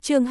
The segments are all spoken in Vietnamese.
Chương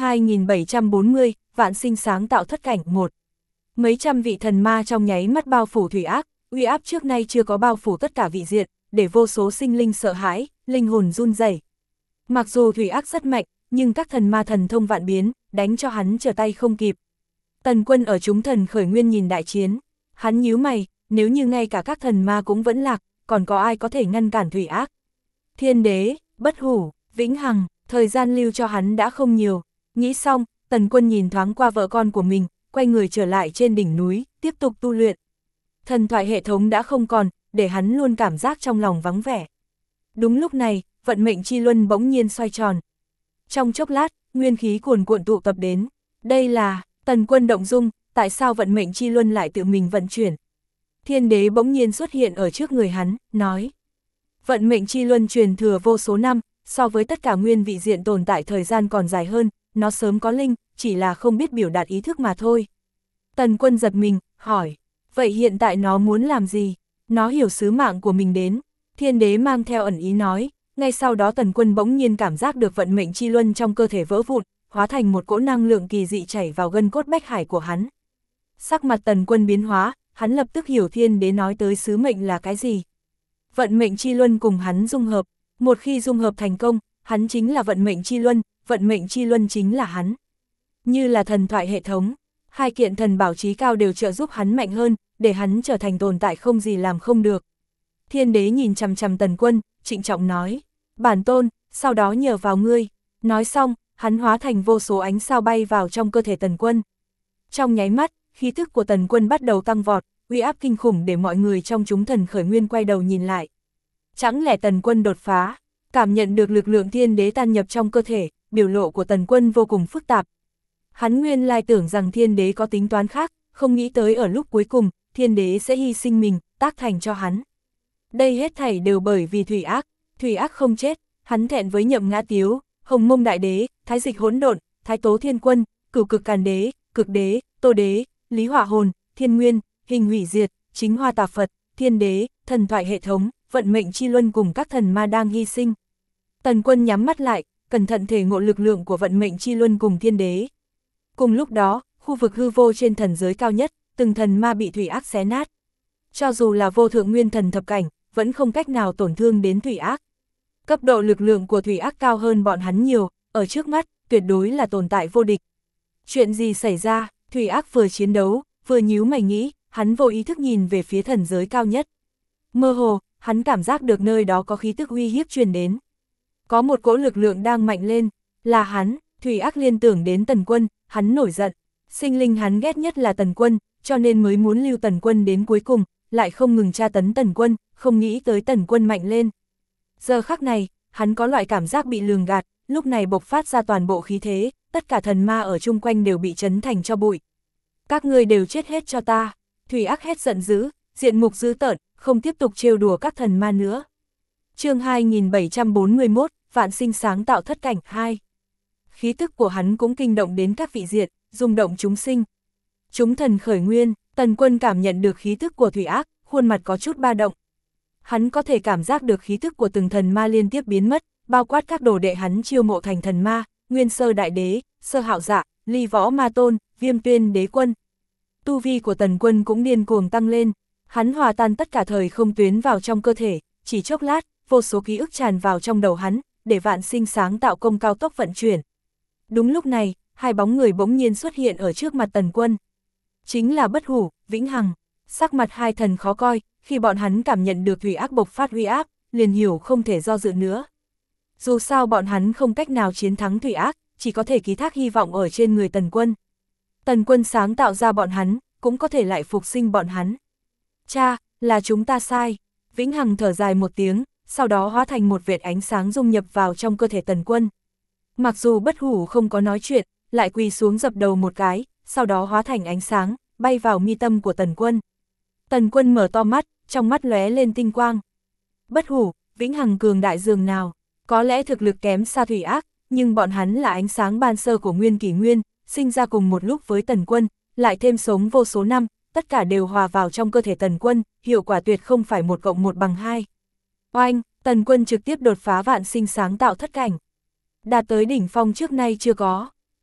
2740, vạn sinh sáng tạo thất cảnh 1. Mấy trăm vị thần ma trong nháy mắt bao phủ Thủy Ác, uy áp trước nay chưa có bao phủ tất cả vị diện, để vô số sinh linh sợ hãi, linh hồn run rẩy. Mặc dù Thủy Ác rất mạnh, nhưng các thần ma thần thông vạn biến, đánh cho hắn trở tay không kịp. Tần Quân ở chúng thần khởi nguyên nhìn đại chiến, hắn nhíu mày, nếu như ngay cả các thần ma cũng vẫn lạc, còn có ai có thể ngăn cản Thủy Ác? Thiên Đế, Bất Hủ, Vĩnh Hằng, thời gian lưu cho hắn đã không nhiều. Nghĩ xong, Tần Quân nhìn thoáng qua vợ con của mình, quay người trở lại trên đỉnh núi, tiếp tục tu luyện. Thần thoại hệ thống đã không còn, để hắn luôn cảm giác trong lòng vắng vẻ. Đúng lúc này, vận mệnh chi luân bỗng nhiên xoay tròn. Trong chốc lát, nguyên khí cuồn cuộn tụ tập đến. Đây là, Tần Quân động dung, tại sao vận mệnh chi luân lại tự mình vận chuyển? Thiên Đế bỗng nhiên xuất hiện ở trước người hắn, nói. Vận mệnh chi luân truyền thừa vô số năm, so với tất cả nguyên vị diện tồn tại thời gian còn dài hơn, nó sớm có linh, chỉ là không biết biểu đạt ý thức mà thôi. Tần Quân giật mình, hỏi, vậy hiện tại nó muốn làm gì? Nó hiểu sứ mạng của mình đến. Thiên Đế mang theo ẩn ý nói, ngay sau đó Tần Quân bỗng nhiên cảm giác được vận mệnh chi luân trong cơ thể vỡ vụn, hóa thành một cỗ năng lượng kỳ dị chảy vào gân cốt bách hải của hắn. Sắc mặt Tần Quân biến hóa, hắn lập tức hiểu Thiên Đế nói tới sứ mệnh là cái gì. Vận mệnh chi luân cùng hắn dung hợp, một khi dung hợp thành công, hắn chính là vận mệnh chi luân chính là hắn. Như là thần thoại hệ thống, hai kiện thần bảo chí cao đều trợ giúp hắn mạnh hơn, để hắn trở thành tồn tại không gì làm không được. Thiên Đế nhìn chằm chằm Tần Quân, trịnh trọng nói, bản tôn, sau đó nhờ vào ngươi. Nói xong, hắn hóa thành vô số ánh sao bay vào trong cơ thể Tần Quân. Trong nháy mắt, khí thức của Tần Quân bắt đầu tăng vọt, uy áp kinh khủng để mọi người trong chúng thần khởi nguyên quay đầu nhìn lại. Chẳng lẽ Tần Quân đột phá? Cảm nhận được lực lượng Thiên Đế tan nhập trong cơ thể, biểu lộ của Tần Quân vô cùng phức tạp. Hắn nguyên lai tưởng rằng Thiên Đế có tính toán khác, không nghĩ tới ở lúc cuối cùng, Thiên Đế sẽ hy sinh mình, tác thành cho hắn. Đây hết thảy đều bởi vì Thủy Ác không chết, hắn thẹn với Nhậm Ngã Tiếu, Hồng Mông Đại Đế, Thái Dịch Hỗn Độn, Thái Tố Thiên Quân, Cửu Cực Càn Đế, Cực Đế, Tô Đế, Lý Hỏa Hồn, Thiên Nguyên, Hình Hủy Diệt, Chính Hoa Tà Phật, Thiên Đế, thần thoại hệ thống, vận mệnh chi luân cùng các thần ma đang hy sinh. Tần Quân nhắm mắt lại, cẩn thận thể ngộ lực lượng của vận mệnh chi luân cùng Thiên Đế. Cùng lúc đó, khu vực hư vô trên thần giới cao nhất, từng thần ma bị Thủy Ác xé nát. Cho dù là vô thượng nguyên thần thập cảnh, vẫn không cách nào tổn thương đến Thủy Ác. Cấp độ lực lượng của Thủy Ác cao hơn bọn hắn nhiều, ở trước mắt, tuyệt đối là tồn tại vô địch. Chuyện gì xảy ra? Thủy Ác vừa chiến đấu, vừa nhíu mày nghĩ, hắn vô ý thức nhìn về phía thần giới cao nhất. Mơ hồ, hắn cảm giác được nơi đó có khí tức uy hiếp truyền đến. Có một cỗ lực lượng đang mạnh lên, là hắn. Thủy Ác liên tưởng đến Tần Quân, hắn nổi giận. Sinh linh hắn ghét nhất là Tần Quân, cho nên mới muốn lưu Tần Quân đến cuối cùng, lại không ngừng tra tấn Tần Quân, không nghĩ tới Tần Quân mạnh lên. Giờ khắc này, hắn có loại cảm giác bị lường gạt, lúc này bộc phát ra toàn bộ khí thế, tất cả thần ma ở chung quanh đều bị chấn thành cho bụi. Các ngươi đều chết hết cho ta. Thủy Ác hét giận dữ, diện mục dữ tợn, không tiếp tục trêu đùa các thần ma nữa. Chương 2741, vạn sinh sáng tạo thất cảnh 2. Khí tức của hắn cũng kinh động đến các vị diện, rung động chúng sinh. Chúng thần khởi nguyên, Tần Quân cảm nhận được khí tức của Thủy Ác, khuôn mặt có chút ba động. Hắn có thể cảm giác được khí tức của từng thần ma liên tiếp biến mất, bao quát các đồ đệ hắn chiêu mộ thành thần ma, Nguyên Sơ Đại Đế, Sơ Hạo Dạ, Ly Võ Ma Tôn, Viêm Tuyên Đế Quân. Tu vi của Tần Quân cũng điên cuồng tăng lên, hắn hòa tan tất cả thời không tuyến vào trong cơ thể, chỉ chốc lát, vô số ký ức tràn vào trong đầu hắn, để vạn sinh sáng tạo công cao tốc vận chuyển. Đúng lúc này, hai bóng người bỗng nhiên xuất hiện ở trước mặt Tần Quân. Chính là Bất Hủ, Vĩnh Hằng. Sắc mặt hai thần khó coi, khi bọn hắn cảm nhận được Thủy Ác bộc phát uy áp, liền hiểu không thể do dự nữa. Dù sao bọn hắn không cách nào chiến thắng Thủy Ác, chỉ có thể ký thác hy vọng ở trên người Tần Quân. Tần Quân sáng tạo ra bọn hắn, cũng có thể lại phục sinh bọn hắn. Cha, là chúng ta sai. Vĩnh Hằng thở dài một tiếng, sau đó hóa thành một vệt ánh sáng dung nhập vào trong cơ thể Tần Quân. Mặc dù Bất Hủ không có nói chuyện, lại quỳ xuống dập đầu một cái, sau đó hóa thành ánh sáng, bay vào mi tâm của Tần Quân. Tần Quân mở to mắt, trong mắt lóe lên tinh quang. Bất Hủ, Vĩnh Hằng cường đại dường nào, có lẽ thực lực kém xa Thủy Ác, nhưng bọn hắn là ánh sáng ban sơ của nguyên kỷ nguyên, sinh ra cùng một lúc với Tần Quân, lại thêm sống vô số năm, tất cả đều hòa vào trong cơ thể Tần Quân, hiệu quả tuyệt không phải 1 + 1 = 2. Oanh, Tần Quân trực tiếp đột phá vạn sinh sáng tạo thất cảnh. Đạt tới đỉnh phong trước nay chưa có,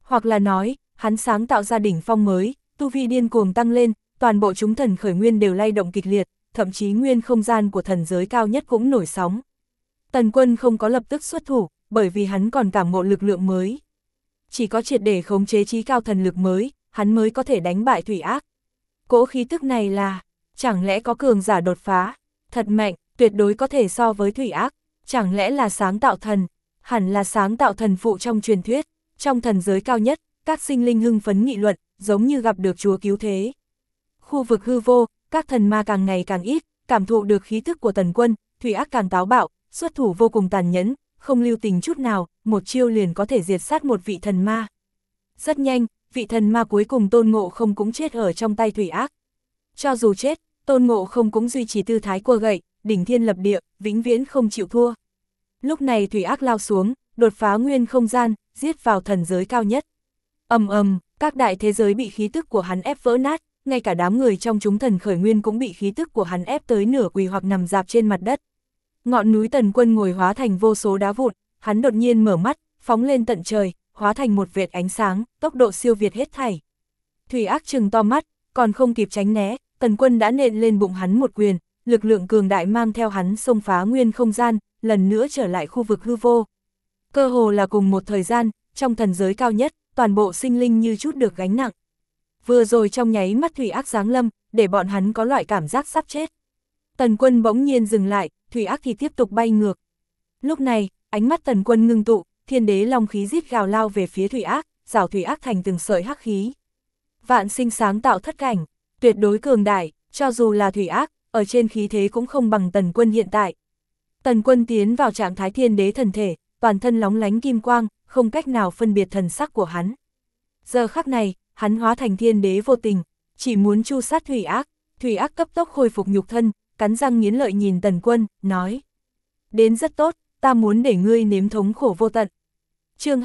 Hoặc là nói, hắn sáng tạo ra đỉnh phong mới, tu vi điên cuồng tăng lên, toàn bộ chúng thần khởi nguyên đều lay động kịch liệt, thậm chí nguyên không gian của thần giới cao nhất cũng nổi sóng. Tần Quân không có lập tức xuất thủ, bởi vì hắn còn cảm ngộ lực lượng mới. Chỉ có triệt để khống chế chí cao thần lực mới, hắn mới có thể đánh bại Thủy Ác. Cỗ khí tức này là, chẳng lẽ có cường giả đột phá, thật mạnh, tuyệt đối có thể so với Thủy Ác, chẳng lẽ là sáng tạo thần, hẳn là sáng tạo thần phụ trong truyền thuyết, trong thần giới cao nhất, các sinh linh hưng phấn nghị luận, giống như gặp được Chúa cứu thế. Khu vực hư vô, các thần ma càng ngày càng ít, cảm thụ được khí tức của Tần Quân, Thủy Ác càng táo bạo, xuất thủ vô cùng tàn nhẫn, không lưu tình chút nào, một chiêu liền có thể diệt sát một vị thần ma. Rất nhanh, vị thần ma cuối cùng Tôn Ngộ Không cũng chết ở trong tay Thủy Ác. Cho dù chết, Tôn Ngộ Không cũng duy trì tư thái cua gậy, đỉnh thiên lập địa, vĩnh viễn không chịu thua. Lúc này Thủy Ác lao xuống, đột phá nguyên không gian, giết vào thần giới cao nhất. Ầm ầm, các đại thế giới bị khí tức của hắn ép vỡ nát, ngay cả đám người trong chúng thần khởi nguyên cũng bị khí tức của hắn ép tới nửa quỳ hoặc nằm dạp trên mặt đất. Ngọn núi Tần Quân ngồi hóa thành vô số đá vụn, hắn đột nhiên mở mắt, phóng lên tận trời, hóa thành một vệt ánh sáng, tốc độ siêu việt hết thảy. Thủy Ác trừng to mắt, còn không kịp tránh né, Tần Quân đã nện lên bụng hắn một quyền, lực lượng cường đại mang theo hắn xông phá nguyên không gian, lần nữa trở lại khu vực hư vô. Cơ hồ là cùng một thời gian, trong thần giới cao nhất, toàn bộ sinh linh như chút được gánh nặng. Vừa rồi trong nháy mắt Thủy Ác giáng lâm, để bọn hắn có loại cảm giác sắp chết. Tần Quân bỗng nhiên dừng lại, Thủy Ác thì tiếp tục bay ngược. Lúc này, ánh mắt Tần Quân ngưng tụ, thiên đế long khí rít gào lao về phía Thủy Ác, rào Thủy Ác thành từng sợi hắc khí. Vạn sinh sáng tạo thất cảnh, tuyệt đối cường đại, cho dù là Thủy Ác, ở trên khí thế cũng không bằng Tần Quân hiện tại. Tần Quân tiến vào trạng thái thiên đế thần thể, toàn thân lóng lánh kim quang, không cách nào phân biệt thần sắc của hắn. Giờ khắc này, hắn hóa thành thiên đế vô tình, chỉ muốn tru sát Thủy Ác. Thủy Ác cấp tốc khôi phục nhục thân, cắn răng nghiến lợi nhìn Tần Quân, nói: đến rất tốt, ta muốn để ngươi nếm thống khổ vô tận. Chương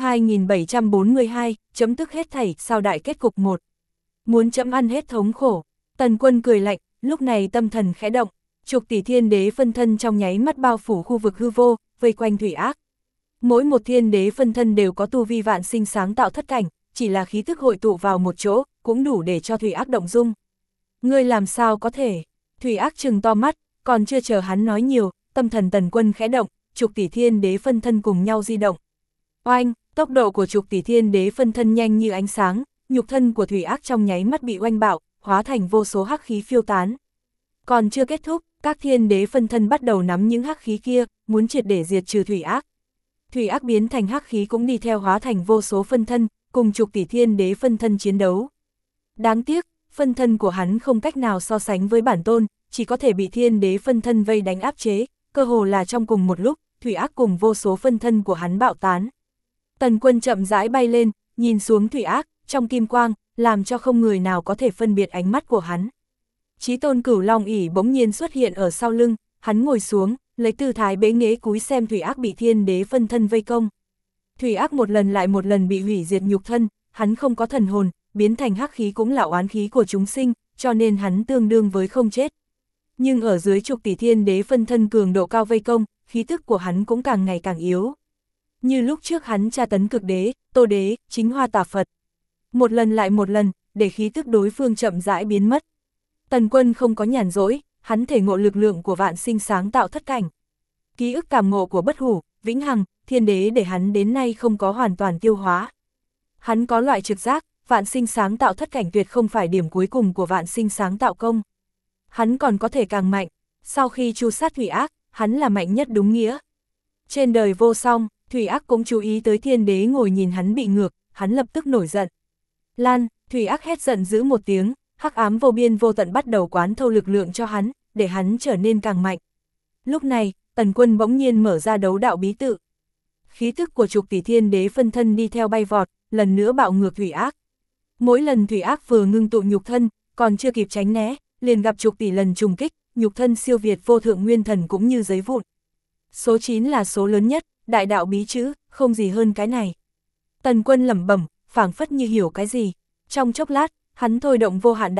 2742, chấm tức hết thảy, sao đại kết cục 1. Muốn chấm ăn hết thống khổ. Tần Quân cười lạnh, lúc này tâm thần khẽ động, chục tỷ thiên đế phân thân trong nháy mắt bao phủ khu vực hư vô, vây quanh Thủy Ác. Mỗi một thiên đế phân thân đều có tu vi vạn sinh sáng tạo thất cảnh, chỉ là khí tức hội tụ vào một chỗ, cũng đủ để cho Thủy Ác động dung. Ngươi làm sao có thể? Thủy Ác trừng to mắt, còn chưa chờ hắn nói nhiều, tâm thần Tần Quân khẽ động, chục tỷ thiên đế phân thân cùng nhau di động. Oanh, tốc độ của chục tỷ thiên đế phân thân nhanh như ánh sáng, nhục thân của Thủy Ác trong nháy mắt bị oanh bạo, hóa thành vô số hắc khí phiêu tán. Còn chưa kết thúc, các thiên đế phân thân bắt đầu nắm những hắc khí kia, muốn triệt để diệt trừ Thủy Ác. Thủy Ác biến thành hắc khí cũng đi theo hóa thành vô số phân thân, cùng chục tỷ thiên đế phân thân chiến đấu. Đáng tiếc, phân thân của hắn không cách nào so sánh với bản tôn, chỉ có thể bị thiên đế phân thân vây đánh áp chế, cơ hồ là trong cùng một lúc, Thủy Ác cùng vô số phân thân của hắn bạo tán. Tần Quân chậm rãi bay lên, nhìn xuống Thủy Ác, trong kim quang, làm cho không người nào có thể phân biệt ánh mắt của hắn. Chí tôn Cửu Long ỷ bỗng nhiên xuất hiện ở sau lưng, hắn ngồi xuống, lấy tư thái bế nghễ cúi xem Thủy Ác bị thiên đế phân thân vây công. Thủy Ác một lần lại một lần bị hủy diệt nhục thân, hắn không có thần hồn, biến thành hắc khí cũng là oán khí của chúng sinh, cho nên hắn tương đương với không chết. Nhưng ở dưới chục tỷ thiên đế phân thân cường độ cao vây công, khí tức của hắn cũng càng ngày càng yếu. Như lúc trước hắn tra tấn Cực Đế, Tô Đế, Chính Hoa Tà Phật. Một lần lại một lần, để khí tức đối phương chậm rãi biến mất. Tần Quân không có nhàn rỗi, hắn thể ngộ lực lượng của vạn sinh sáng tạo thất cảnh. Ký ức cảm ngộ của bất hủ, vĩnh hằng, thiên đế để hắn đến nay không có hoàn toàn tiêu hóa. Hắn có loại trực giác, vạn sinh sáng tạo thất cảnh tuyệt không phải điểm cuối cùng của vạn sinh sáng tạo công. Hắn còn có thể càng mạnh, sau khi tru sát Thủy Ác, hắn là mạnh nhất đúng nghĩa. Trên đời vô song, Thủy Ác cũng chú ý tới thiên đế ngồi nhìn hắn bị ngược, hắn lập tức nổi giận. Lan, Thủy Ác hét giận dữ một tiếng, hắc ám vô biên vô tận bắt đầu quán thâu lực lượng cho hắn, để hắn trở nên càng mạnh. Lúc này, Tần Quân bỗng nhiên mở ra đấu đạo bí tự. Khí tức của chục tỷ thiên đế phân thân đi theo bay vọt, lần nữa bạo ngược Thủy Ác. Mỗi lần Thủy Ác vừa ngưng tụ nhục thân, còn chưa kịp tránh né, liền gặp chục tỷ lần trùng kích, nhục thân siêu việt vô thượng nguyên thần cũng như giấy vụn. Số 9 là số lớn nhất, đại đạo bí chữ, không gì hơn cái này. Tần Quân lẩm bẩm, phảng phất như hiểu cái gì. Trong chốc lát, hắn thôi động vô hạn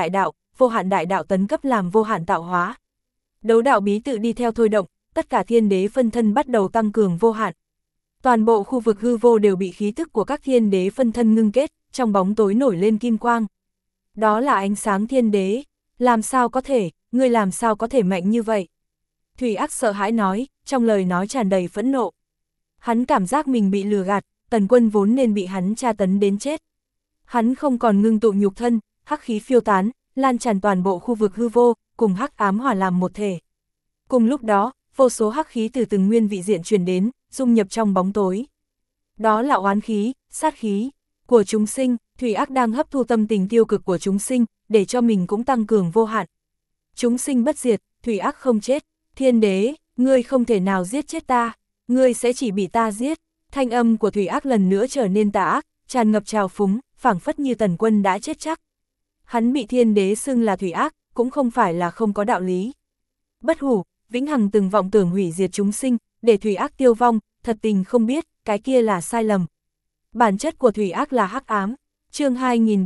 đại đạo tấn cấp làm vô hạn tạo hóa. Đấu đạo bí tự đi theo thôi động, tất cả thiên đế phân thân bắt đầu tăng cường vô hạn. Toàn bộ khu vực hư vô đều bị khí tức của các thiên đế phân thân ngưng kết, trong bóng tối nổi lên kim quang. Đó là ánh sáng thiên đế, làm sao có thể, ngươi làm sao có thể mạnh như vậy? Thủy Ác sợ hãi nói, trong lời nói tràn đầy phẫn nộ. Hắn cảm giác mình bị lừa gạt, Tần Quân vốn nên bị hắn tra tấn đến chết. Hắn không còn ngưng tụ nhục thân, hắc khí phiêu tán, lan tràn toàn bộ khu vực hư vô, cùng hắc ám hòa làm một thể. Cùng lúc đó, vô số hắc khí từ từng nguyên vị diện truyền đến, dung nhập trong bóng tối. Đó là oán khí, sát khí của chúng sinh. Thủy Ác đang hấp thu tâm tình tiêu cực của chúng sinh, để cho mình cũng tăng cường vô hạn. Chúng sinh bất diệt, Thủy Ác không chết. Thiên đế, ngươi không thể nào giết chết ta, ngươi sẽ chỉ bị ta giết. Thanh âm của Thủy Ác lần nữa trở nên tà ác, tràn ngập trào phúng, phảng phất như Tần Quân đã chết chắc. Hắn bị thiên đế xưng là Thủy Ác, cũng không phải là không có đạo lý. Bất hủ, vĩnh hằng từng vọng tưởng hủy diệt chúng sinh, để Thủy Ác tiêu vong, thật tình không biết, cái kia là sai lầm. Bản chất của Thủy Ác là hắc ám. Chương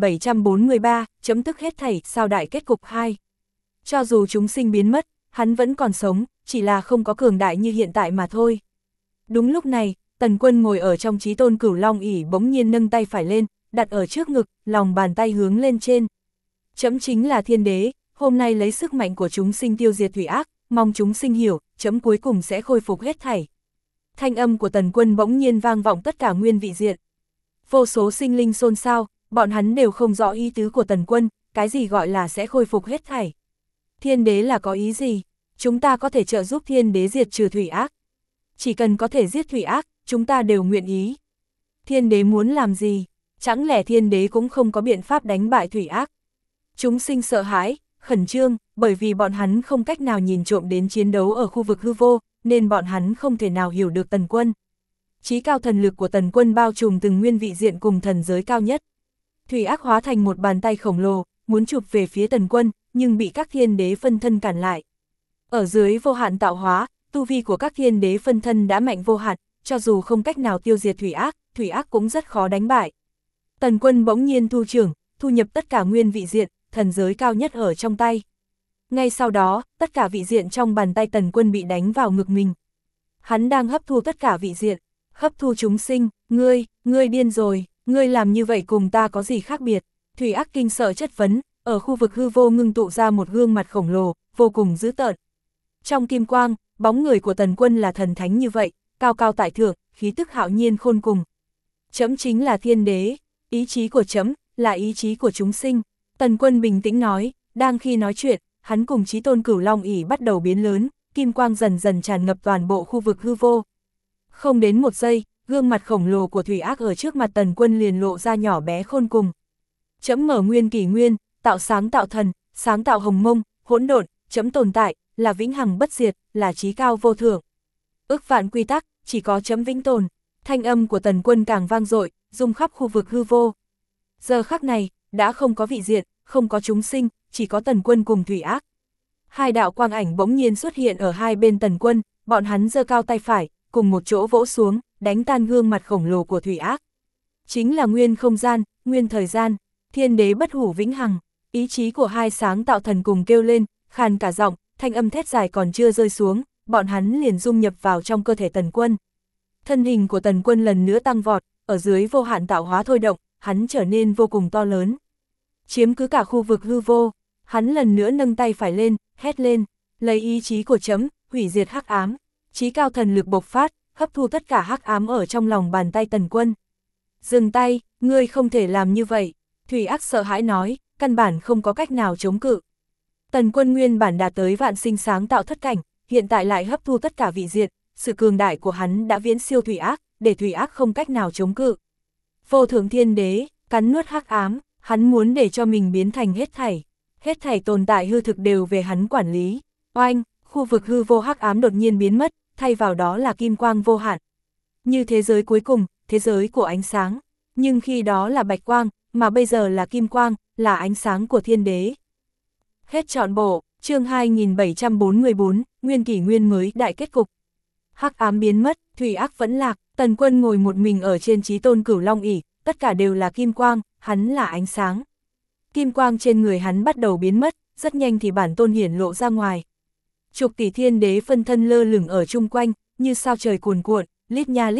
2743, chấm dứt hết thảy, sao đại kết cục 2. Cho dù chúng sinh biến mất, hắn vẫn còn sống, chỉ là không có cường đại như hiện tại mà thôi. Đúng lúc này, Tần Quân ngồi ở trong Chí Tôn Cửu Long ỷ bỗng nhiên nâng tay phải lên, đặt ở trước ngực, lòng bàn tay hướng lên trên. Chấm chính là thiên đế, hôm nay lấy sức mạnh của chúng sinh tiêu diệt Thủy Ác, mong chúng sinh hiểu, chấm cuối cùng sẽ khôi phục hết thảy. Thanh âm của Tần Quân bỗng nhiên vang vọng tất cả nguyên vị diện. Vô số sinh linh xôn xao, bọn hắn đều không rõ ý tứ của Tần Quân, cái gì gọi là sẽ khôi phục hết thảy. Thiên đế là có ý gì? Chúng ta có thể trợ giúp thiên đế diệt trừ Thủy Ác. Chỉ cần có thể giết Thủy Ác, chúng ta đều nguyện ý. Thiên đế muốn làm gì? Chẳng lẽ thiên đế cũng không có biện pháp đánh bại Thủy Ác? Chúng sinh sợ hãi, khẩn trương, bởi vì bọn hắn không cách nào nhìn trộm đến chiến đấu ở khu vực hư vô, nên bọn hắn không thể nào hiểu được Tần Quân. Chí cao thần lực của Tần Quân bao trùm từng nguyên vị diện cùng thần giới cao nhất. Thủy Ác hóa thành một bàn tay khổng lồ, muốn chụp về phía Tần Quân, nhưng bị các thiên đế phân thân cản lại. Ở dưới vô hạn tạo hóa, tu vi của các thiên đế phân thân đã mạnh vô hạn, cho dù không cách nào tiêu diệt Thủy Ác cũng rất khó đánh bại. Tần Quân bỗng nhiên thu trưởng, thu nhập tất cả nguyên vị diện, thần giới cao nhất ở trong tay. Ngay sau đó, tất cả vị diện trong bàn tay Tần Quân bị đánh vào ngực mình. Hắn đang hấp thu tất cả vị diện, hấp thu chúng sinh, ngươi điên rồi, ngươi làm như vậy cùng ta có gì khác biệt? Thủy Ác kinh sợ chất vấn, ở khu vực hư vô ngưng tụ ra một gương mặt khổng lồ, vô cùng dữ tợn. Trong kim quang, bóng người của Tần Quân là thần thánh như vậy, cao cao tại thượng, khí tức hạo nhiên khôn cùng. Chấm chính là thiên đế, ý chí của chấm là ý chí của chúng sinh. Tần Quân bình tĩnh nói, đang khi nói chuyện, hắn cùng Chí Tôn Cửu Long ỷ bắt đầu biến lớn, kim quang dần dần tràn ngập toàn bộ khu vực hư vô. Không đến một giây, gương mặt khổng lồ của Thủy Ác ở trước mặt Tần Quân liền lộ ra nhỏ bé khôn cùng. Chấm mở nguyên kỷ nguyên, tạo sáng tạo thần, sáng tạo hồng mông, hỗn độn, chấm tồn tại, là vĩnh hằng bất diệt, là chí cao vô thượng. Ước vạn quy tắc, chỉ có chấm vĩnh tồn. Thanh âm của Tần Quân càng vang dội, rung khắp khu vực hư vô. Giờ khắc này, đã không có vị diện, không có chúng sinh, chỉ có Tần Quân cùng Thủy Ác. Hai đạo quang ảnh bỗng nhiên xuất hiện ở hai bên Tần Quân, bọn hắn giơ cao tay phải, cùng một chỗ vỗ xuống, đánh tan gương mặt khổng lồ của Thủy Ác. Chính là nguyên không gian, nguyên thời gian, thiên đế bất hủ vĩnh hằng. Ý chí của hai sáng tạo thần cùng kêu lên, khàn cả giọng, thanh âm thét dài còn chưa rơi xuống, bọn hắn liền dung nhập vào trong cơ thể Tần Quân. Thân hình của Tần Quân lần nữa tăng vọt, ở dưới vô hạn tạo hóa thôi động, hắn trở nên vô cùng to lớn. Chiếm cứ cả khu vực hư vô, hắn lần nữa nâng tay phải lên, hét lên, lấy ý chí của chấm, hủy diệt hắc ám. Chí cao thần lực bộc phát, hấp thu tất cả hắc ám ở trong lòng bàn tay Tần Quân. Dừng tay, ngươi không thể làm như vậy. Thủy Ác sợ hãi nói, căn bản không có cách nào chống cự. Tần Quân nguyên bản đạt tới vạn sinh sáng tạo thất cảnh, hiện tại lại hấp thu tất cả vị diện, sự cường đại của hắn đã viễn siêu Thủy Ác, để Thủy Ác không cách nào chống cự. Vô thượng thiên đế, cắn nuốt hắc ám, hắn muốn để cho mình biến thành hết thảy tồn tại hư thực đều về hắn quản lý. Oanh, khu vực hư vô hắc ám đột nhiên biến mất, thay vào đó là kim quang vô hạn. Như thế giới cuối cùng, thế giới của ánh sáng, nhưng khi đó là bạch quang, mà bây giờ là kim quang, là ánh sáng của thiên đế. Hết trọn bộ, chương 2744, nguyên kỷ nguyên mới đại kết cục. Hắc ám biến mất, Thủy Ác vẫn lạc, Tần Quân ngồi một mình ở trên Chí Tôn Cửu Long ỷ, tất cả đều là kim quang, hắn là ánh sáng. Kim quang trên người hắn bắt đầu biến mất, rất nhanh thì bản tôn hiển lộ ra ngoài. Chục tỷ thiên đế phân thân lơ lửng ở chung quanh, như sao trời cuồn cuộn, lít nha lít nhít,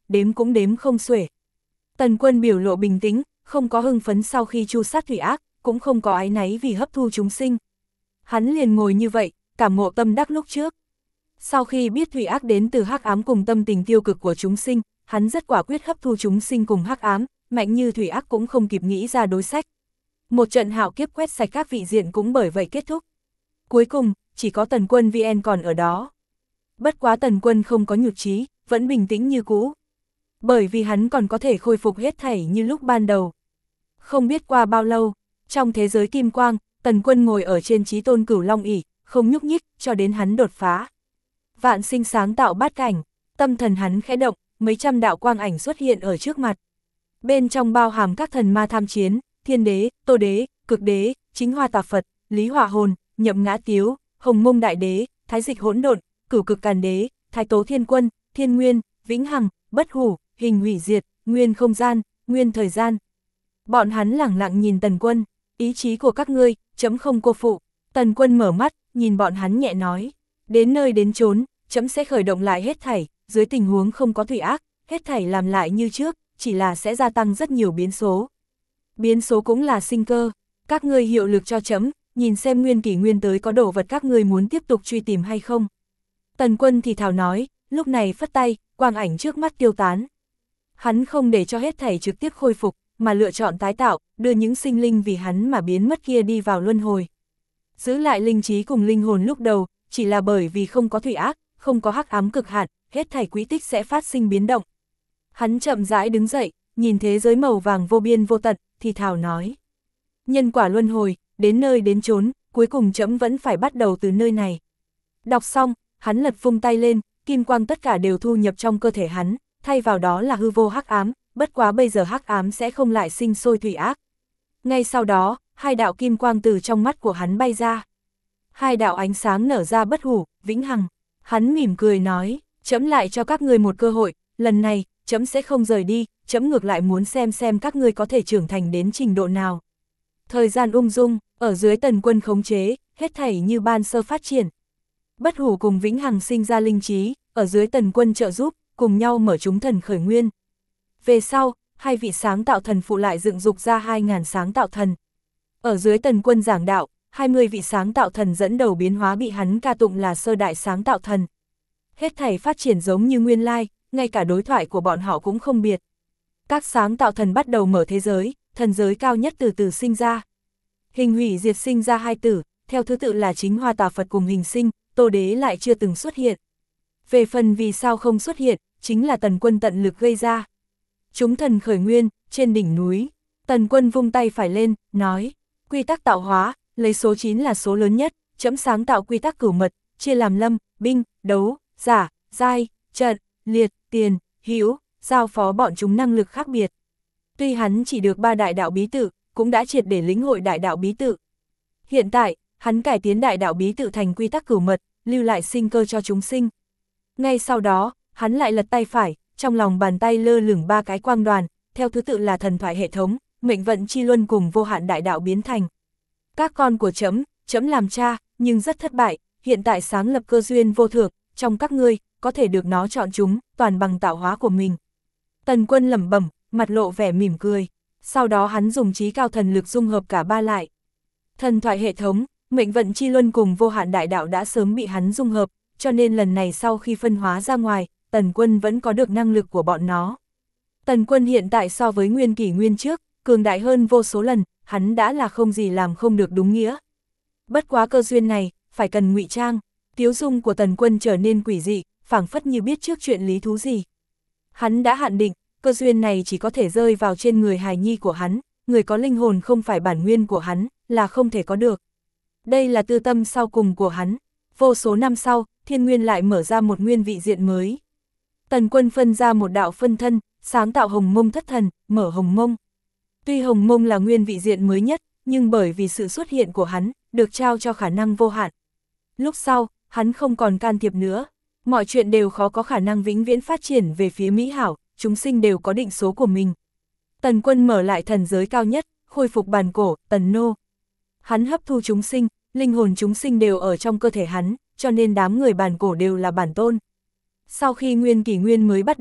đếm cũng đếm không xuể. Tần Quân biểu lộ bình tĩnh, không có hưng phấn sau khi tru sát thủy ác, cũng không có áy náy vì hấp thu chúng sinh. Hắn liền ngồi như vậy, cảm ngộ tâm đắc lúc trước. Sau khi biết thủy ác đến từ hắc ám cùng tâm tình tiêu cực của chúng sinh, hắn rất quả quyết hấp thu chúng sinh cùng hắc ám, mạnh như thủy ác cũng không kịp nghĩ ra đối sách. Một trận hạo kiếp quét sạch các vị diện cũng bởi vậy kết thúc. Cuối cùng, chỉ có Tần Quân VN còn ở đó. Bất quá Tần Quân không có nhụt chí, vẫn bình tĩnh như cũ. Bởi vì hắn còn có thể khôi phục hết thảy như lúc ban đầu. Không biết qua bao lâu, trong thế giới kim quang, Tần Quân ngồi ở trên chí tôn cửu long ỷ, không nhúc nhích, cho đến hắn đột phá. Vạn sinh sáng tạo bát cảnh, tâm thần hắn khẽ động, mấy trăm đạo quang ảnh xuất hiện ở trước mặt. Bên trong bao hàm các thần ma tham chiến, Thiên Đế, Tô Đế, Cực Đế, Chính Hoa Tà Phật, Lý Hỏa Hồn, Nhậm Ngã Tiếu, Hồng Mông Đại Đế, Thái Dịch Hỗn Độn, Cửu Cực Càn Đế, Thái Tố Thiên Quân, Thiên Nguyên, Vĩnh Hằng, Bất Hủ, Hình Hủy Diệt, Nguyên Không Gian, Nguyên Thời Gian. Bọn hắn lẳng lặng nhìn Tần Quân, ý chí của các ngươi, chấm không cô phụ. Tần Quân mở mắt, nhìn bọn hắn nhẹ nói, đến nơi đến chốn, chấm sẽ khởi động lại hết thảy, dưới tình huống không có thủy ác, hết thảy làm lại như trước, chỉ là sẽ gia tăng rất nhiều biến số. Biến số cũng là sinh cơ, các ngươi hiệu lực cho chấm, nhìn xem nguyên kỷ nguyên tới có đồ vật các ngươi muốn tiếp tục truy tìm hay không. Tần Quân thì thào nói, lúc này phất tay, quang ảnh trước mắt tiêu tán. Hắn không để cho hết thảy trực tiếp khôi phục, mà lựa chọn tái tạo, đưa những sinh linh vì hắn mà biến mất kia đi vào luân hồi. Giữ lại linh trí cùng linh hồn lúc đầu, chỉ là bởi vì không có thủy ác, không có hắc ám cực hạn, hết thảy quỹ tích sẽ phát sinh biến động. Hắn chậm rãi đứng dậy, nhìn thế giới màu vàng vô biên vô tận, thì thào nói. Nhân quả luân hồi, đến nơi đến chốn, cuối cùng chấm vẫn phải bắt đầu từ nơi này. Đọc xong, hắn lật vung tay lên, kim quang tất cả đều thu nhập trong cơ thể hắn, thay vào đó là hư vô hắc ám, bất quá bây giờ hắc ám sẽ không lại sinh sôi thủy ác. Ngay sau đó, hai đạo kim quang từ trong mắt của hắn bay ra. Hai đạo ánh sáng nở ra bất hủ, vĩnh hằng. Hắn mỉm cười nói, chấm lại cho các ngươi một cơ hội, lần này, chấm sẽ không rời đi, chấm ngược lại muốn xem các ngươi có thể trưởng thành đến trình độ nào. Thời gian ung dung, ở dưới Tần Quân khống chế, hết thảy như ban sơ phát triển. Bất hủ cùng vĩnh hằng sinh ra linh trí, ở dưới Tần Quân trợ giúp, cùng nhau mở chúng thần khởi nguyên. Về sau, hai vị sáng tạo thần phụ lại dựng dục ra 2000 sáng tạo thần. Ở dưới Tần Quân giảng đạo, 20 vị sáng tạo thần dẫn đầu biến hóa bị hắn ca tụng là sơ đại sáng tạo thần. Hết thảy phát triển giống như nguyên lai, ngay cả đối thoại của bọn họ cũng không biệt. Các sáng tạo thần bắt đầu mở thế giới, thần giới cao nhất từ từ sinh ra. Hình Hủy Diệt sinh ra hai tử, theo thứ tự là Chính Hoa Tà Phật cùng Hình Sinh, Tô Đế lại chưa từng xuất hiện. Về phần vì sao không xuất hiện, chính là Tần Quân tận lực gây ra. Chúng thần khởi nguyên, trên đỉnh núi, Tần Quân vung tay phải lên, nói, quy tắc tạo hóa, lấy số 9 là số lớn nhất, chấm sáng tạo quy tắc cửu mật, chia làm lâm, binh, đấu, giả, giai, trận, liệt, tiền, hữu, giao phó bọn chúng năng lực khác biệt. Tuy hắn chỉ được 3 đại đạo bí tự, cũng đã triệt để lĩnh hội đại đạo bí tự. Hiện tại, hắn cải tiến đại đạo bí tự thành quy tắc cửu mật, lưu lại sinh cơ cho chúng sinh. Ngay sau đó, hắn lại lật tay phải, trong lòng bàn tay lơ lửng 3 cái quang đoàn, theo thứ tự là thần thoại hệ thống, mệnh vận chi luân cùng vô hạn đại đạo biến thành. Các con của chấm làm cha, nhưng rất thất bại, hiện tại sáng lập cơ duyên vô thượng, trong các ngươi, có thể được nó chọn chúng, toàn bằng tạo hóa của mình. Tần Quân lẩm bẩm, mặt lộ vẻ mỉm cười, sau đó hắn dùng trí cao thần lực dung hợp cả ba lại. Thần thoại hệ thống, mệnh vận chi luân cùng vô hạn đại đạo đã sớm bị hắn dung hợp, cho nên lần này sau khi phân hóa ra ngoài, Tần Quân vẫn có được năng lực của bọn nó. Tần Quân hiện tại so với nguyên kỷ nguyên trước, cường đại hơn vô số lần, hắn đã là không gì làm không được đúng nghĩa. Bất quá cơ duyên này, phải cần ngụy trang, tiếu dung của Tần Quân trở nên quỷ dị, phảng phất như biết trước chuyện lý thú gì. Hắn đã hạn định, cơ duyên này chỉ có thể rơi vào trên người hài nhi của hắn, người có linh hồn không phải bản nguyên của hắn, là không thể có được. Đây là tư tâm sau cùng của hắn. Vô số năm sau, thiên nguyên lại mở ra một nguyên vị diện mới. Tần Quân phân ra một đạo phân thân, sáng tạo hồng mông thất thần, mở hồng mông. Tuy hồng mông là nguyên vị diện mới nhất, nhưng bởi vì sự xuất hiện của hắn, được trao cho khả năng vô hạn. Lúc sau, hắn không còn can thiệp nữa. Mọi chuyện đều khó có khả năng vĩnh viễn phát triển về phía mỹ hảo, chúng sinh đều có định số của mình. Tần Quân mở lại thần giới cao nhất, khôi phục bản cổ, Tần Nô. Hắn hấp thu chúng sinh, linh hồn chúng sinh đều ở trong cơ thể hắn, cho nên đám người bản cổ đều là bản tôn. Sau khi nguyên kỷ nguyên mới bắt đầu,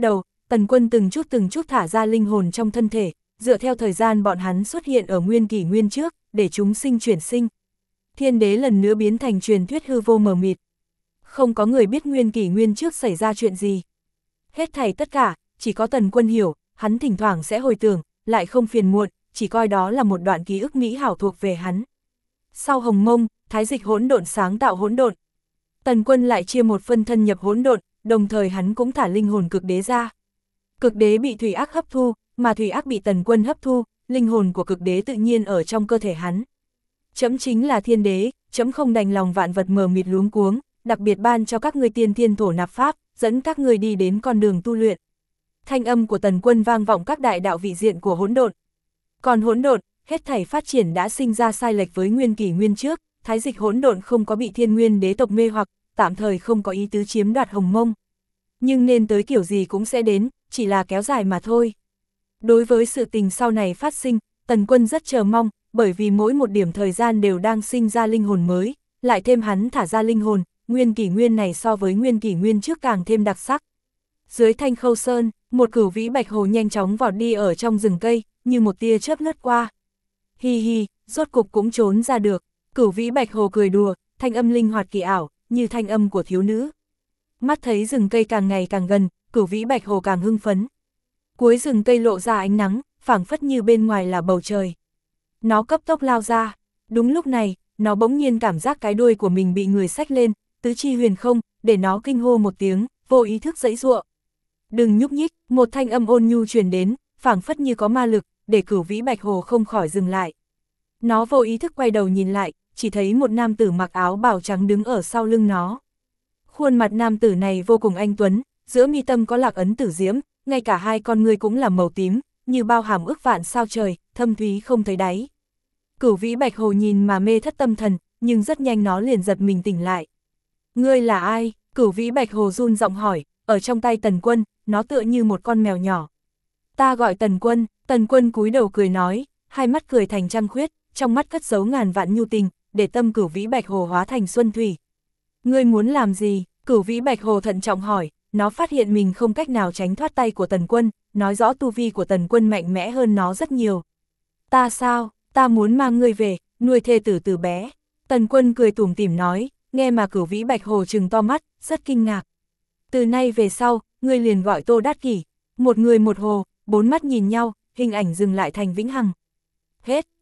Tần Quân từng chút thả ra linh hồn trong thân thể, dựa theo thời gian bọn hắn xuất hiện ở nguyên kỷ nguyên trước, để chúng sinh chuyển sinh. Thiên đế lần nữa biến thành truyền thuyết hư vô mờ mịt. Không có người biết nguyên kỷ nguyên trước xảy ra chuyện gì. Hết thảy tất cả, chỉ có Tần Quân hiểu, hắn thỉnh thoảng sẽ hồi tưởng, lại không phiền muộn, chỉ coi đó là một đoạn ký ức mỹ hảo thuộc về hắn. Sau Hồng Mông, Thái Dịch hỗn độn sáng tạo hỗn độn. Tần Quân lại chia một phân thân nhập hỗn độn, đồng thời hắn cũng thả linh hồn cực đế ra. Cực đế bị thủy ác hấp thu, mà thủy ác bị Tần Quân hấp thu, linh hồn của cực đế tự nhiên ở trong cơ thể hắn. Chấm chính là thiên đế, chấm không đành lòng vạn vật mờ mịt luống cuống, đặc biệt ban cho các ngươi tiên thiên thổ nạp pháp, dẫn các ngươi đi đến con đường tu luyện. Thanh âm của Tần Quân vang vọng các đại đạo vị diện của hỗn độn. Còn hỗn độn, hết thảy phát triển đã sinh ra sai lệch với nguyên kỷ nguyên trước, Thái Dịch hỗn độn không có bị Thiên Nguyên đế tộc mê hoặc, tạm thời không có ý tứ chiếm đoạt Hồng Mông. Nhưng nên tới kiểu gì cũng sẽ đến, chỉ là kéo dài mà thôi. Đối với sự tình sau này phát sinh, Tần Quân rất chờ mong, bởi vì mỗi một điểm thời gian đều đang sinh ra linh hồn mới, lại thêm hắn thả ra linh hồn, nguyên kỷ nguyên này so với nguyên kỷ nguyên trước càng thêm đặc sắc. Dưới Thanh Khâu Sơn, một cửu vĩ bạch hồ nhanh chóng vọt đi ở trong rừng cây, như một tia chớp lướt qua. Hi hi, rốt cục cũng trốn ra được. Cửu vĩ bạch hồ cười đùa, thanh âm linh hoạt kỳ ảo, như thanh âm của thiếu nữ. Mắt thấy rừng cây càng ngày càng gần, cửu vĩ bạch hồ càng hưng phấn. Cuối rừng cây lộ ra ánh nắng, phảng phất như bên ngoài là bầu trời. Nó cấp tốc lao ra. Đúng lúc này, nó bỗng nhiên cảm giác cái đuôi của mình bị người xách lên, tứ chi huyền không, để nó kinh hô một tiếng, vô ý thức giãy giụa. Đừng nhúc nhích, một thanh âm ôn nhu truyền đến, phảng phất như có ma lực, để cửu vĩ bạch hồ không khỏi dừng lại. Nó vô ý thức quay đầu nhìn lại, chỉ thấy một nam tử mặc áo bào trắng đứng ở sau lưng nó. Khuôn mặt nam tử này vô cùng anh tuấn, giữa mi tâm có lạc ấn tử diễm, ngay cả hai con ngươi cũng là màu tím, như bao hàm ước vạn sao trời, thâm thúy không thấy đáy. Cửu vĩ bạch hồ nhìn mà mê thất tâm thần, nhưng rất nhanh nó liền giật mình tỉnh lại. Ngươi là ai? Cửu vĩ bạch hồ run giọng hỏi, ở trong tay Tần Quân, nó tựa như một con mèo nhỏ. Ta gọi Tần Quân cúi đầu cười nói, hai mắt cười thành trăng khuyết, trong mắt cất giấu ngàn vạn nhu tình, để tâm cửu vĩ bạch hồ hóa thành xuân thủy. Ngươi muốn làm gì? Cửu vĩ bạch hồ thận trọng hỏi, nó phát hiện mình không cách nào tránh thoát tay của Tần Quân, nói rõ tu vi của Tần Quân mạnh mẽ hơn nó rất nhiều. Ta sao? Ta muốn mang ngươi về, nuôi thê tử từ bé. Tần Quân cười tủm tỉm nói, nghe mà cửu vĩ bạch hồ trừng to mắt, rất kinh ngạc. Từ nay về sau, ngươi liền gọi Tô Đát Kỷ. Một người một hồ, bốn mắt nhìn nhau, hình ảnh dừng lại thành vĩnh hằng. Hết.